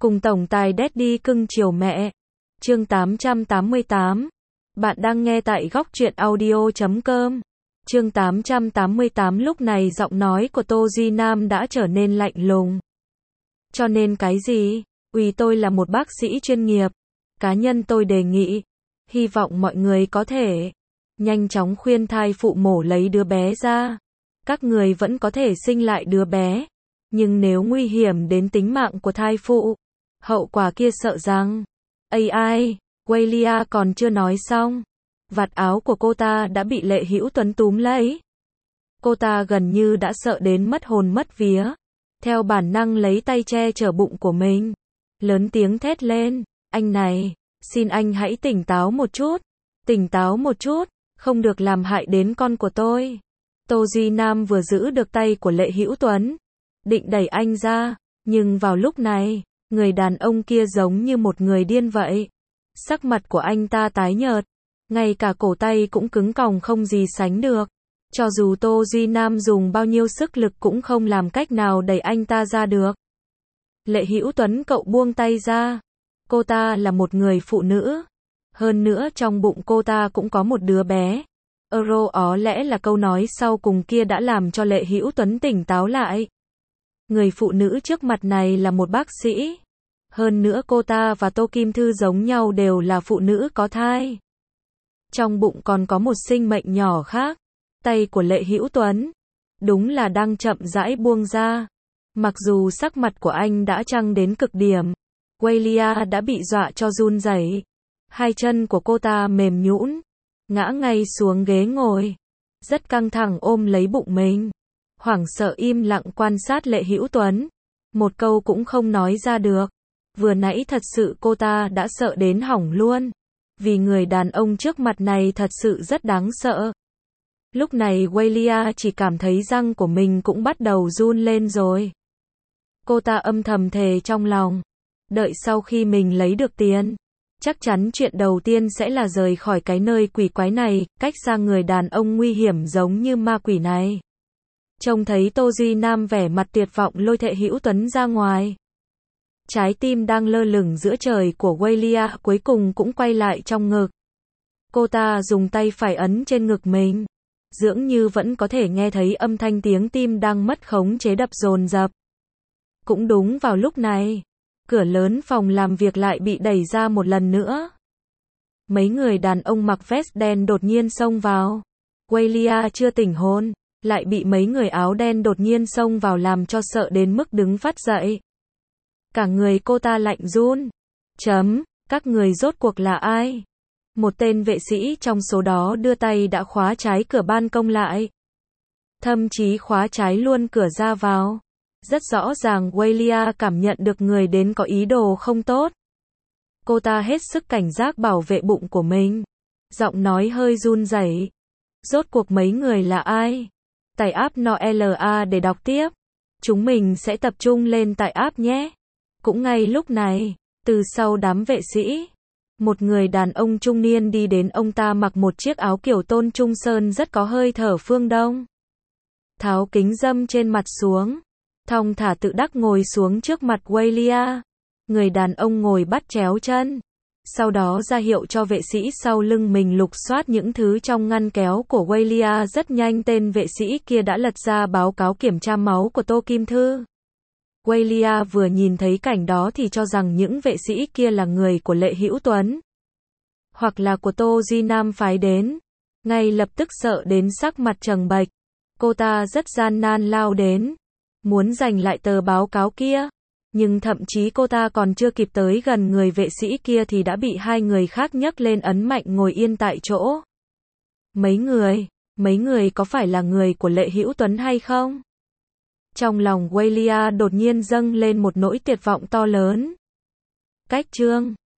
Cùng tổng tài Daddy cưng chiều mẹ. Chương 888. Bạn đang nghe tại góc truyện audio.com. Chương 888. Lúc này giọng nói của Tô Duy Nam đã trở nên lạnh lùng. Cho nên cái gì? Tôi là một bác sĩ chuyên nghiệp. Cá nhân tôi đề nghị, hy vọng mọi người có thể nhanh chóng khuyên thai phụ mổ lấy đứa bé ra. Các người vẫn có thể sinh lại đứa bé. Nhưng nếu nguy hiểm đến tính mạng của thai phụ, hậu quả kia sợ rằng... AI, Walia còn chưa nói xong. Vạt áo của cô ta đã bị Lệ Hữu Tuấn túm lấy. Cô ta gần như đã sợ đến mất hồn mất vía. Theo bản năng lấy tay che chở bụng của mình. Lớn tiếng thét lên, anh này, xin anh hãy tỉnh táo một chút. Tỉnh táo một chút, không được làm hại đến con của tôi. Tô Duy Nam vừa giữ được tay của Lệ Hữu Tuấn, định đẩy anh ra, nhưng vào lúc này, người đàn ông kia giống như một người điên vậy. Sắc mặt của anh ta tái nhợt, ngay cả cổ tay cũng cứng còng không gì sánh được. Cho dù Tô Duy Nam dùng bao nhiêu sức lực cũng không làm cách nào đẩy anh ta ra được. Lệ Hữu Tuấn, cậu buông tay ra. Cô ta là một người phụ nữ. Hơn nữa trong bụng cô ta cũng có một đứa bé. Ó lẽ là câu nói sau cùng kia đã làm cho Lệ Hữu Tuấn tỉnh táo lại. Người phụ nữ trước mặt này là một bác sĩ. Hơn nữa cô ta và Tô Kim Thư giống nhau đều là phụ nữ có thai. Trong bụng còn có một sinh mệnh nhỏ khác. Tay của Lệ Hữu Tuấn đúng là đang chậm rãi buông ra. Mặc dù sắc mặt của anh đã trăng đến cực điểm, Walia đã bị dọa cho run rẩy. Hai chân của cô ta mềm nhũn, ngã ngay xuống ghế ngồi, rất căng thẳng ôm lấy bụng mình. Hoảng sợ im lặng quan sát Lệ Hữu Tuấn, một câu cũng không nói ra được. Vừa nãy thật sự cô ta đã sợ đến hỏng luôn, vì người đàn ông trước mặt này thật sự rất đáng sợ. Lúc này Walia chỉ cảm thấy răng của mình cũng bắt đầu run lên rồi. Cô ta âm thầm thề trong lòng, đợi sau khi mình lấy được tiền, chắc chắn chuyện đầu tiên sẽ là rời khỏi cái nơi quỷ quái này, cách xa người đàn ông nguy hiểm giống như ma quỷ này. Trông thấy Tô Duy Nam vẻ mặt tuyệt vọng lôi Lệ Hữu Tuấn ra ngoài. Trái tim đang lơ lửng giữa trời của Walia cuối cùng cũng quay lại trong ngực. Cô ta dùng tay phải ấn trên ngực mình. Dường như vẫn có thể nghe thấy âm thanh tiếng tim đang mất khống chế đập dồn dập. Cũng đúng vào lúc này, cửa lớn phòng làm việc lại bị đẩy ra một lần nữa. Mấy người đàn ông mặc vest đen đột nhiên xông vào. Walia chưa tỉnh hồn, lại bị mấy người áo đen đột nhiên xông vào làm cho sợ đến mức đứng phát dậy. Cả người cô ta lạnh run. Các người rốt cuộc là ai? Một tên vệ sĩ trong số đó đưa tay đã khóa trái cửa ban công lại. Thậm chí khóa trái luôn cửa ra vào. Rất rõ ràng Walia cảm nhận được người đến có ý đồ không tốt. Cô ta hết sức cảnh giác bảo vệ bụng của mình. Giọng nói hơi run rẩy. Rốt cuộc mấy người là ai? Tải app NOLA để đọc tiếp. Chúng mình sẽ tập trung lên tải app nhé. Cũng ngay lúc này, từ sau đám vệ sĩ, một người đàn ông trung niên đi đến. Ông ta mặc một chiếc áo kiểu Tôn Trung Sơn rất có hơi thở phương Đông. Tháo kính râm trên mặt xuống, thong thả tự đắc ngồi xuống trước mặt Walia. Người đàn ông ngồi bắt chéo chân, sau đó ra hiệu cho vệ sĩ sau lưng mình lục soát những thứ trong ngăn kéo của Walia. Rất nhanh tên vệ sĩ kia đã lật ra báo cáo kiểm tra máu của Tô Kim Thư. Walia vừa nhìn thấy cảnh đó thì cho rằng những vệ sĩ kia là người của Lệ Hữu Tuấn, hoặc là của Tô Duy Nam phái đến. Ngay lập tức sợ đến sắc mặt trắng bệch. Cô ta rất gian nan lao đến, muốn giành lại tờ báo cáo kia. Nhưng thậm chí cô ta còn chưa kịp tới gần người vệ sĩ kia thì đã bị hai người khác nhấc lên ấn mạnh ngồi yên tại chỗ. Mấy người có phải là người của Lệ Hữu Tuấn hay không? Trong lòng Walia đột nhiên dâng lên một nỗi tuyệt vọng to lớn. Cách chương